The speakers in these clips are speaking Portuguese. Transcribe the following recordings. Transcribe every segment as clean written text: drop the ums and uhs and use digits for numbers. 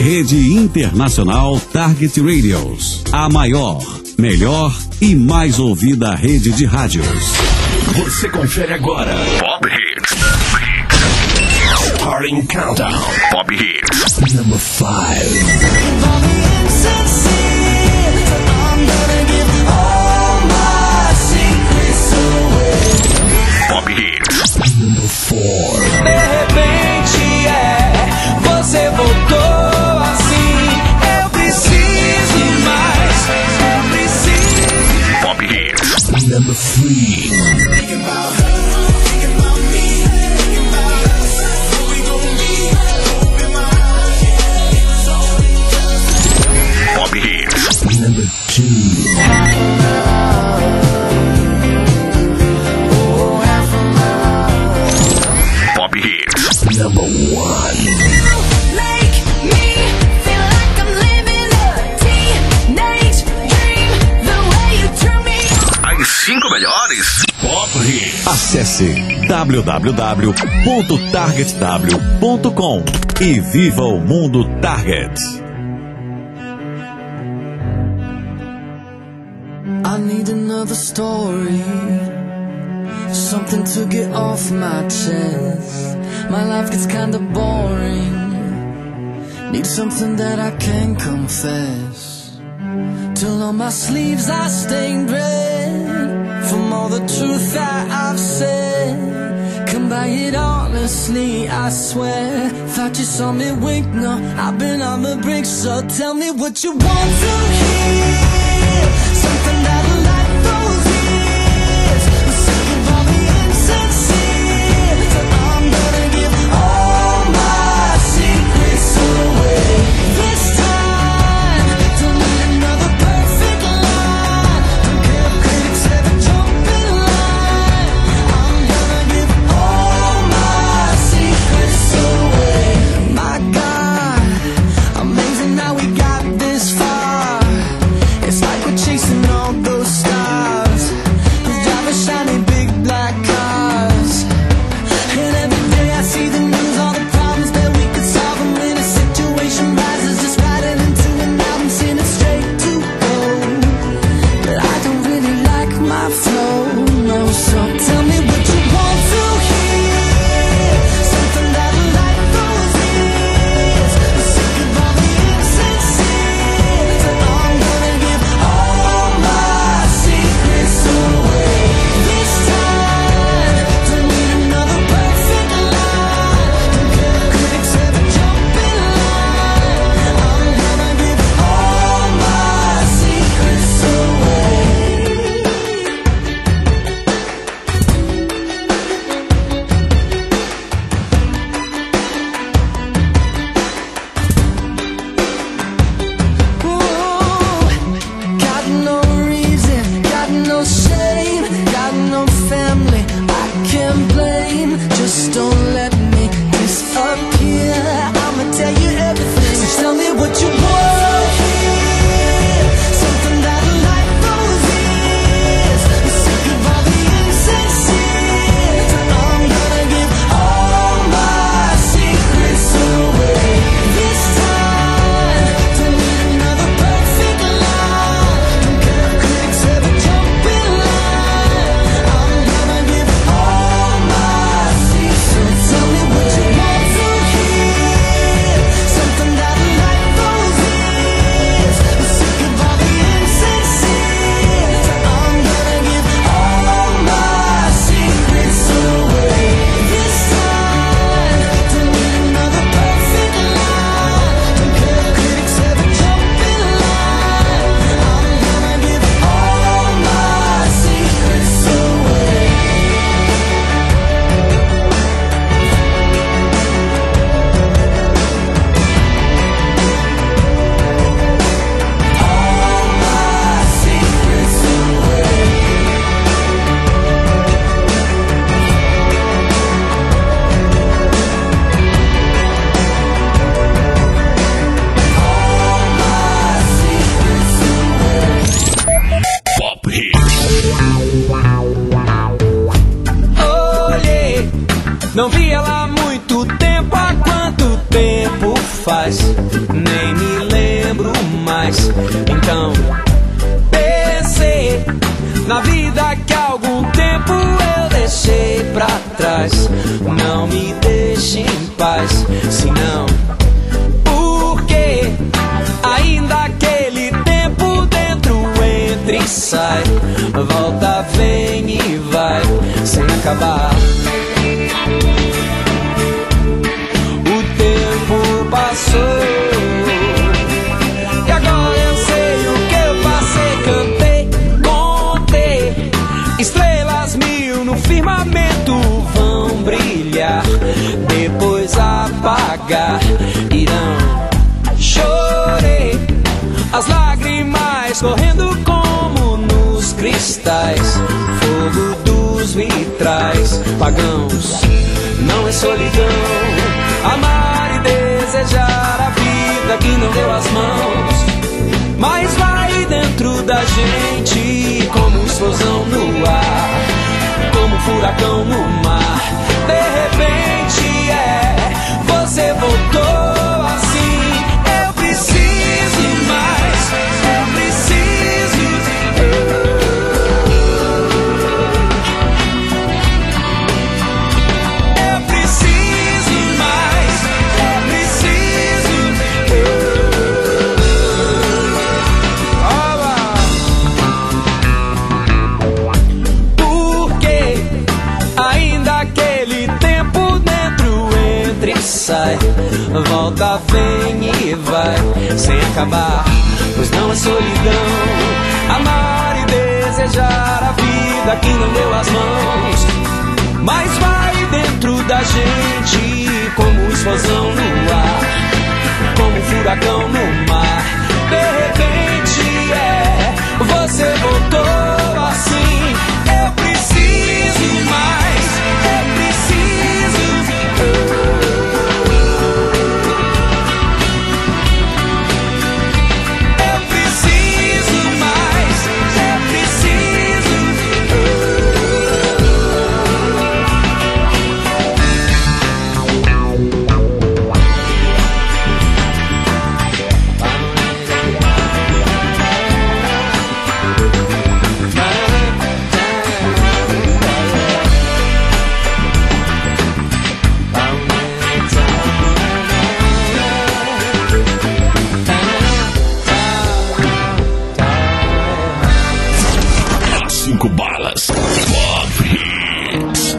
Rede Internacional Target Radios, a maior, melhor e mais ouvida rede de rádios. Você confere agora Pop Hits. Starting Countdown. Pop Hits. Number 5. Pop Hits. Number 4. De repente você voltou assim. Eu preciso mais. Eu preciso. Pop Hits. Number 3. Pop Hits. Number 2. Pop Hits. Number 1. As 5 melhores Pop Hits. Acesse www.targetw.com e viva o mundo Target. I need another story, something to get off my chest. My life gets kinda boring, need something that I can confess. Till on my sleeves I stained red from all the truth that I've said. Come by it honestly, I swear. Thought you saw me wink, no, I've been on the brink. So tell me what you want to hear, something that'll light those years. I'm sick of all the insincere, so I'm gonna give all my secrets away. This time, don't need another perfect line. Don't care if critics ever jump in line. I'm gonna give all my secrets away. My God, amazing how we got this far. It's like we're chasing all those stars who drive a shiny big black cars. And every day I see the news, all the problems that we could solve. And when a situation rises, just riding into an album, singing it straight to gold. But I don't really like my flow, no. So tell me what you want to hear, something that'll light those years. I'm sick of all the insincere, so I'm gonna give all my secrets away. This time, don't need another perfect line. Don't care if critics ever jump in line. I'm gonna give all my secrets away. Got no reason, got no shame, got no family I can't blame. Just don't let me disappear. I'ma tell you everything, so tell me what you want to hear, something that'll light those years. I'm sick of all the insincere, so I'm gonna give all my secrets away. This time, don't need another perfect line. Don't care if critics ever jump in line. I'm gonna give all my secrets. So tell me what you want to hear, something that'll light those years. I'm sick of all the insincere, so I'm gonna give all my secrets away. This time, don't need another perfect line. Don't care if critics ever jump in line. I'm gonna give all my secrets away. All my secrets away. All my secrets away. Pop Hits. Olhei, não vi ela há muito tempo. Há quanto tempo faz, nem me lembro mais. Então pensei na vida que há algum tempo eu deixei pra trás. Não me deixe em paz, senão porque ainda aquele tempo dentro entra e sai, volta, vem e vai, sem acabar. O tempo passou e agora eu sei o que eu passei. Cantei, contei estrelas mil no firmamento, vão brilhar, depois apagar, irão. Chorei, as lágrimas correndo como nos cristais, fogo dos vitrais. Pagãos, não é solidão, amar e desejar a vida que não deu as mãos, mas vai dentro da gente como explosão no ar, como furacão no mar. De repente você voltou assim. Eu preciso mais, eu preciso eu preciso mais, eu preciso porque ainda aquele tempo dentro entra e sai, volta, vem e vai, sem acabar. Pois não é solidão, amar e desejar a vida que não deu as mãos, mas vai dentro da gente como explosão no ar, como furacão no mar. De repente você voltou assim. Eu preciso mais, eu preciso Balas. Pop Hits.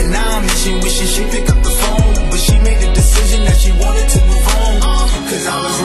Wishing she pick up the phone, but she made the decision that she wanted to move on. 'Cause I was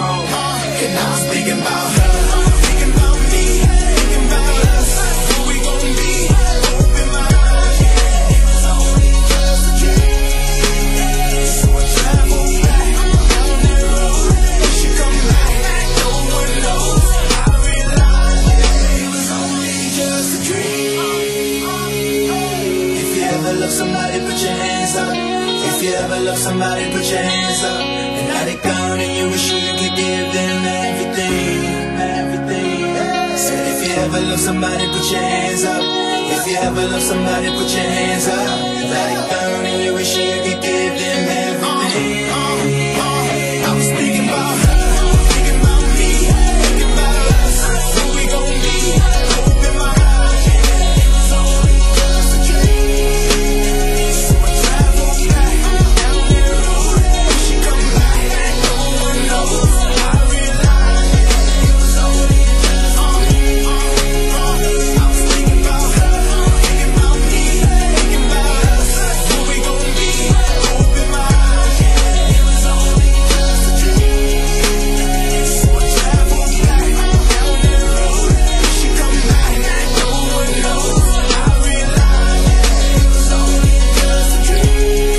love somebody, put your hands up. And now they gone and you wish you could give them everything, everything. Said if you ever love somebody, put your hands up. If you ever love somebody, put your hands up. Now they gone and you wish you could give them everything. I was thinking about her, thinking about me, thinking about us. Who we gon' be? Hope in my eyes. It was only just a dream. So I travel back down that road. She come back and no one knows. I realized it was only just a dream. I was thinking about her, thinking about me, thinking about us. Who we gon' be? Hope in my eyes. It was only just a dream. So I travel back down that road. She come back and no one knows. I realized it was only just a dream.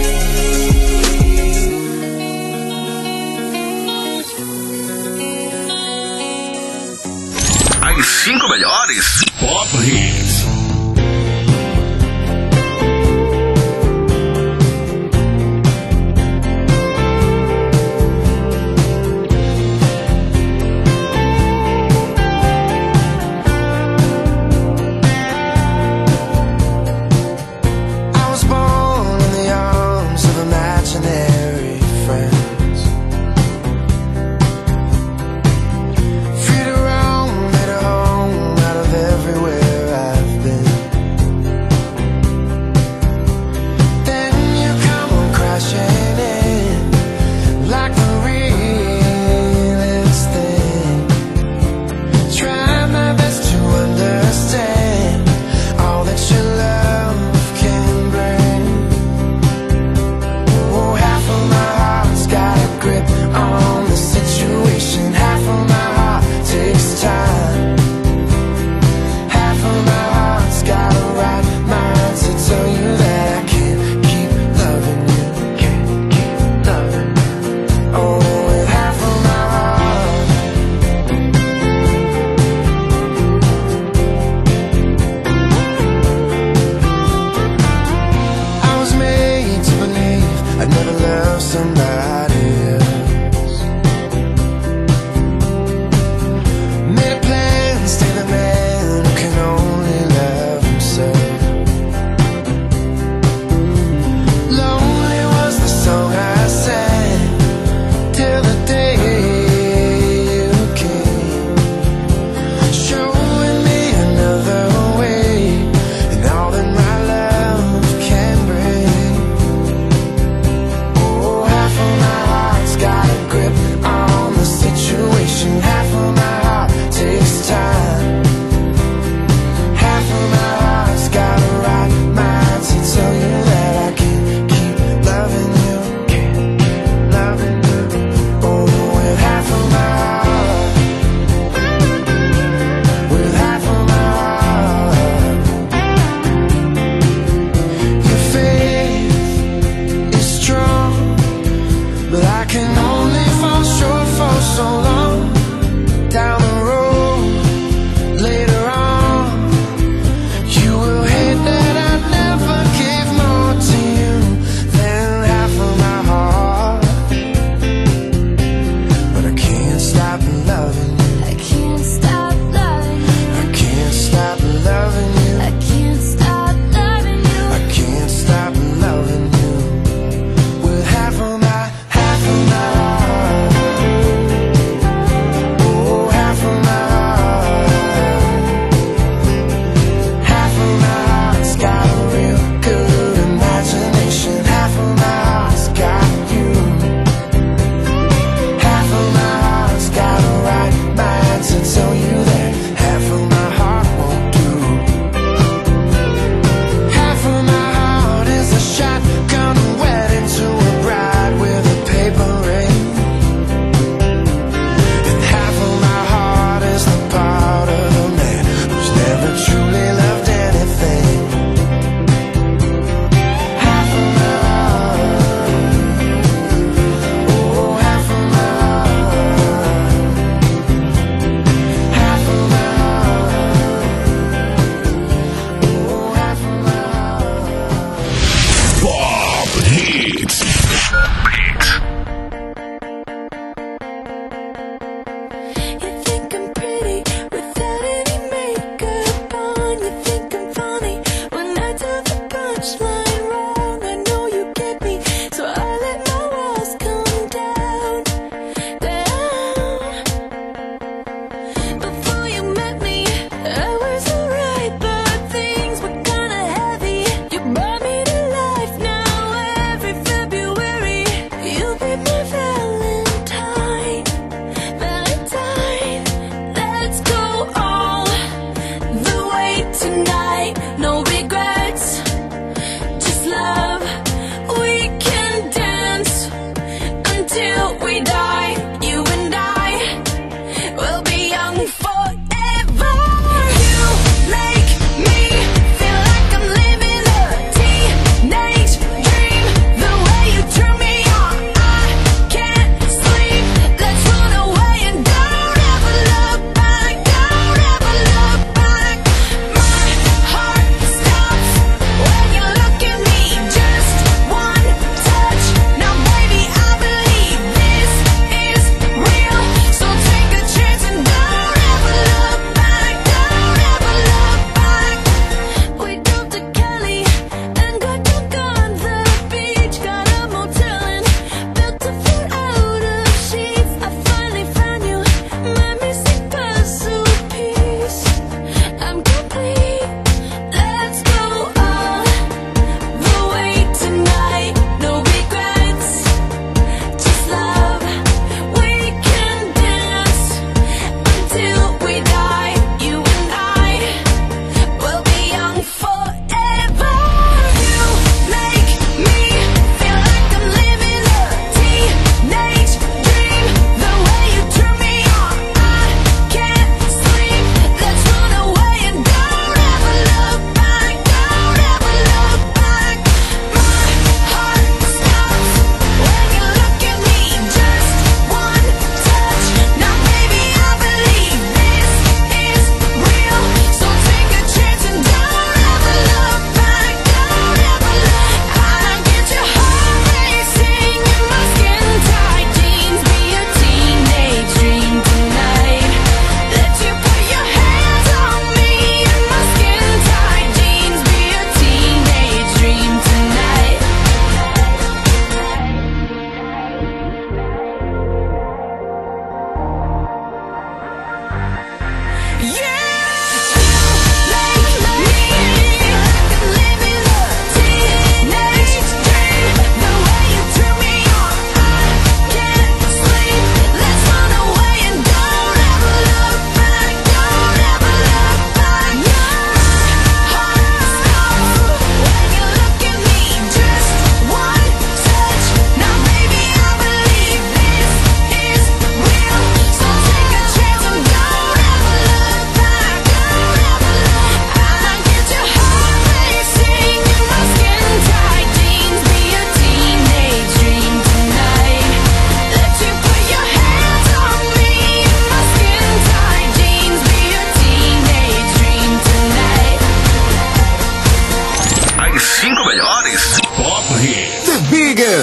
As 5 melhores Pop Hits. I was born in the arms of imaginary friends, free to roam, made a home out of everywhere I've been. Then you come on crashing in like the realest thing. Try my best to understand all that your love can bring. Oh, half of my heart's got a grip on the situation. Half of my heart takes time. Half of my heart's got a right mind to tell you that I can't keep loving you, can't keep loving you. Oh, with half of my heart. I was made to believe I'd never love somebody else. Made a plan, stay the man who can only love himself. Lonely was the song I sang till the day you came, showing me another way and all that my love can bring. Oh, half of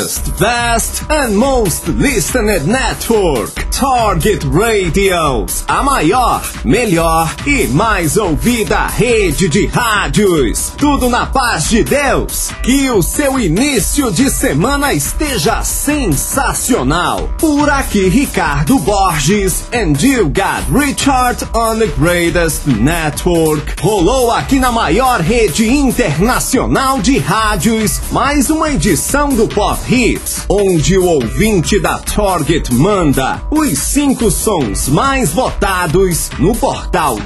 biggest, best and most listened network, Target Radios, a maior, melhor e mais ouvida rede de rádios. Tudo na paz de Deus. Que o seu início de semana esteja sensacional. Por aqui, Ricardo Borges, and you got Richard on the greatest network. Rolou aqui na maior rede internacional de rádios mais uma edição do Pop Hits, onde o ouvinte da Target manda os 5 sons mais votados no portal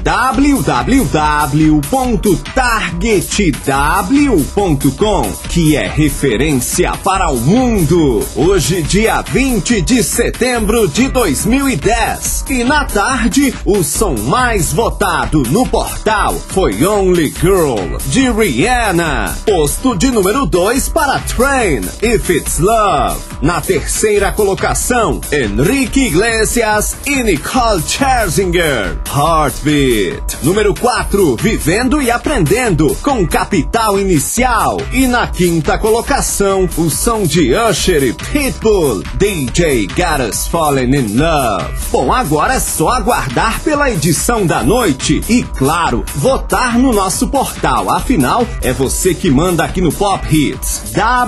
www.targetw.com, que é referência para o mundo. Hoje, dia 20 de setembro de 2010. E na tarde, o som mais votado no portal foi Only Girl, de Rihanna. Posto de número 2 para Train, If It's Love. Na terceira colocação, Enrique Iglesias e Nicole Scherzinger, Heartbeat. Número 4, Vivendo e Aprendendo, com Capital Inicial. E na quinta colocação, o som de Usher e Pitbull, DJ Got Us Falling in Love. Bom, agora é só aguardar pela edição da noite e, claro, votar no nosso portal. Afinal, é você que manda aqui no Pop Hits.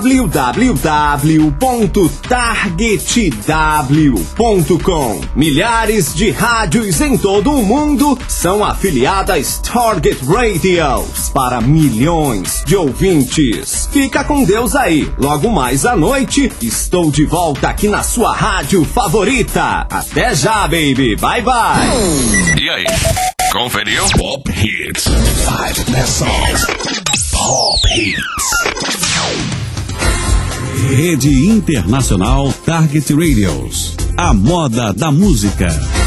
www.targetw.com. Milhares de rádios em todo o mundo são afiliadas Target Radios para milhões de ouvintes. Fica com Deus aí. Logo mais à noite, estou de volta aqui na sua rádio favorita. Até já, baby. Bye, bye. E aí? Conferiu? Pop Hits. 5 best songs. Pop Hits. Rede Internacional Target Radios. A moda da música.